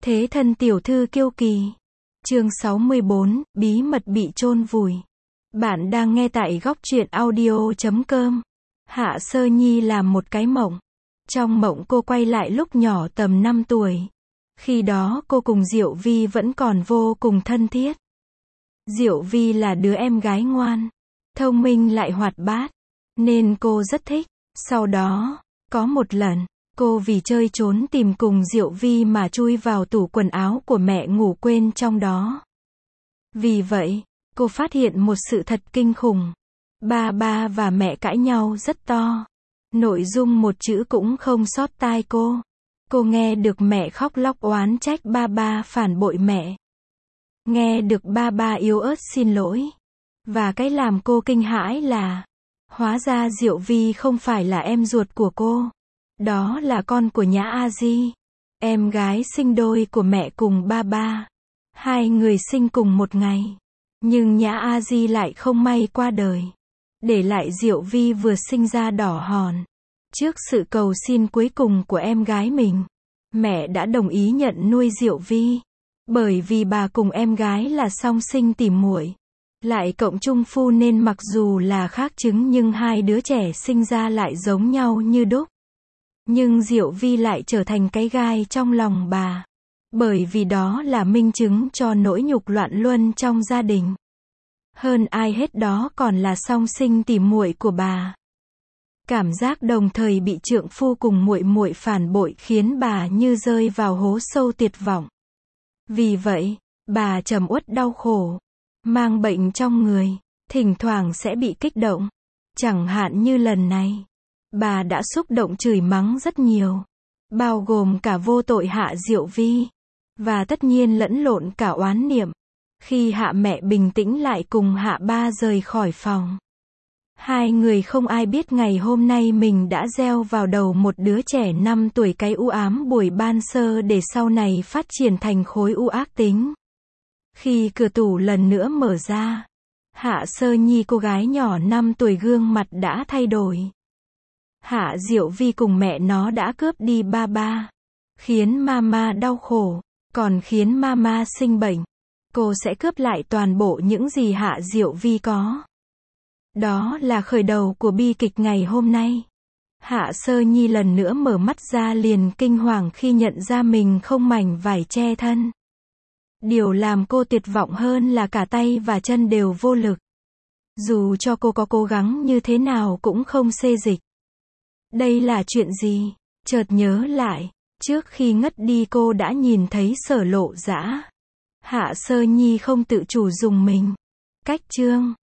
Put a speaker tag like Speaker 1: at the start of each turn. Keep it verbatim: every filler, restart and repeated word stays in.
Speaker 1: Thế thân tiểu thư kiêu kỳ. Chương sáu mươi bốn, bí mật bị chôn vùi. Bạn đang nghe tại góc truyện audio chấm com. Hạ Sơ Nhi làm một cái mộng. Trong mộng cô quay lại lúc nhỏ tầm năm tuổi. Khi đó cô cùng Diệu Vi vẫn còn vô cùng thân thiết. Diệu Vi là đứa em gái ngoan, thông minh lại hoạt bát, nên cô rất thích. Sau đó, có một lần, cô vì chơi trốn tìm cùng Diệu Vi mà chui vào tủ quần áo của mẹ ngủ quên trong đó. Vì vậy, cô phát hiện một sự thật kinh khủng. Ba ba và mẹ cãi nhau rất to. Nội dung một chữ cũng không sót tai cô. Cô nghe được mẹ khóc lóc oán trách ba ba phản bội mẹ. Nghe được ba ba yếu ớt xin lỗi. Và cái làm cô kinh hãi là, hóa ra Diệu Vi không phải là em ruột của cô. Đó là con của Nhã A Di, em gái sinh đôi của mẹ cùng ba ba. Hai người sinh cùng một ngày. Nhưng Nhã A Di lại không may qua đời, để lại Diệu Vi vừa sinh ra đỏ hòn. Trước sự cầu xin cuối cùng của em gái mình, mẹ đã đồng ý nhận nuôi Diệu Vi. Bởi vì bà cùng em gái là song sinh tỉ muội, lại cộng chung phu nên mặc dù là khác trứng nhưng hai đứa trẻ sinh ra lại giống nhau như đúc. Nhưng Diệu Vi lại trở thành cái gai trong lòng bà. Bởi vì đó là minh chứng cho nỗi nhục loạn luân trong gia đình. Hơn ai hết đó còn là song sinh tỉ muội của bà. Cảm giác đồng thời bị trượng phu cùng muội muội phản bội khiến bà như rơi vào hố sâu tuyệt vọng. Vì vậy, bà trầm uất đau khổ, mang bệnh trong người, thỉnh thoảng sẽ bị kích động. Chẳng hạn như lần này, bà đã xúc động chửi mắng rất nhiều, bao gồm cả vô tội Hạ Diệu Vi, và tất nhiên lẫn lộn cả oán niệm. Khi Hạ mẹ bình tĩnh lại cùng Hạ ba rời khỏi phòng, hai người không ai biết ngày hôm nay mình đã gieo vào đầu một đứa trẻ năm tuổi cái u ám buổi ban sơ để sau này phát triển thành khối u ác tính. Khi cửa tủ lần nữa mở ra, Hạ Sơ Nhi cô gái nhỏ năm tuổi gương mặt đã thay đổi. Hạ Diệu Vi cùng mẹ nó đã cướp đi ba ba, khiến mama đau khổ, còn khiến mama sinh bệnh. Cô sẽ cướp lại toàn bộ những gì Hạ Diệu Vi có. Đó là khởi đầu của bi kịch ngày hôm nay. Hạ Sơ Nhi lần nữa mở mắt ra liền kinh hoàng khi nhận ra mình không mảnh vải che thân. Điều làm cô tuyệt vọng hơn là cả tay và chân đều vô lực. Dù cho cô có cố gắng như thế nào cũng không xê dịch. Đây là chuyện gì? Chợt nhớ lại, trước khi ngất đi cô đã nhìn thấy Sở Lộ Dã. Hạ Sơ Nhi không tự chủ dùng mình. Cách chương